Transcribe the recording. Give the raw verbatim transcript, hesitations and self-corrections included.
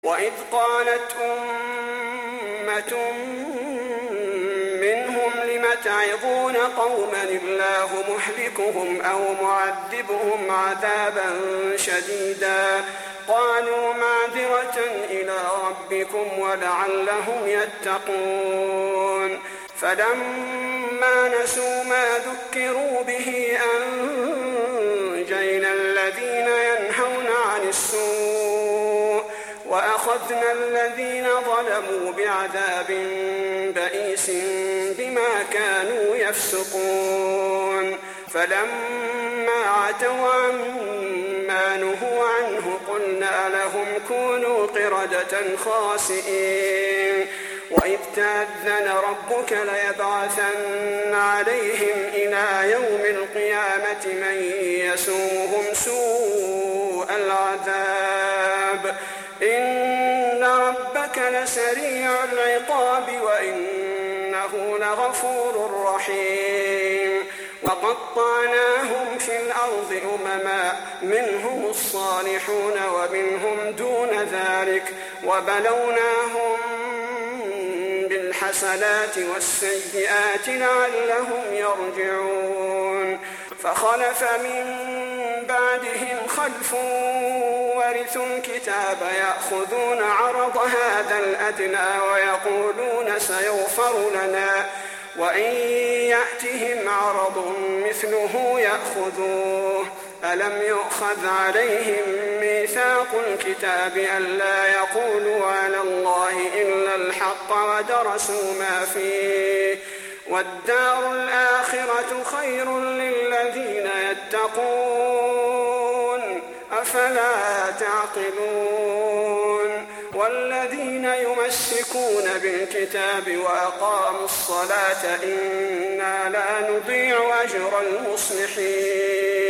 وإذ قالت أمة منهم لم تعظون قوما الله مهلكهم أو معذبهم عذابا شديدا قالوا معذرة إلى ربكم ولعلهم يتقون فلما نسوا ما ذكروا به أنجينا الذين ينهون عن السوء وأخذنا الذين ظلموا بعذاب بئيس بما كانوا يفسقون فلما عتوا عما نهوا عنه قلنا لهم كونوا قردة خاسئين وإذ تأذن ربك ليبعثن عليهم إلى يوم القيامة من يسومهم سوء العذاب إن ربك لسريع العقاب وإنه لغفور رحيم وقطعناهم في الأرض أمما منهم الصالحون ومنهم دون ذلك وبلوناهم بالحسنات والسيئات لعلهم يرجعون فخلف من بعدهم خلف ورثوا الكتاب يأخذون عرض هذا الأدنى ويقولون سيغفر لنا وإن يأتهم عرض مثله يأخذوه ألم يؤخذ عليهم ميثاق الكتاب ألا يقولوا على الله إلا الحق ودرسوا ما فيه والدار الآخرة خير للذين يتقون أفلا تعقلون والذين يمسكون بالكتاب وأقاموا الصلاة إنا لا نضيع أجر المصلحين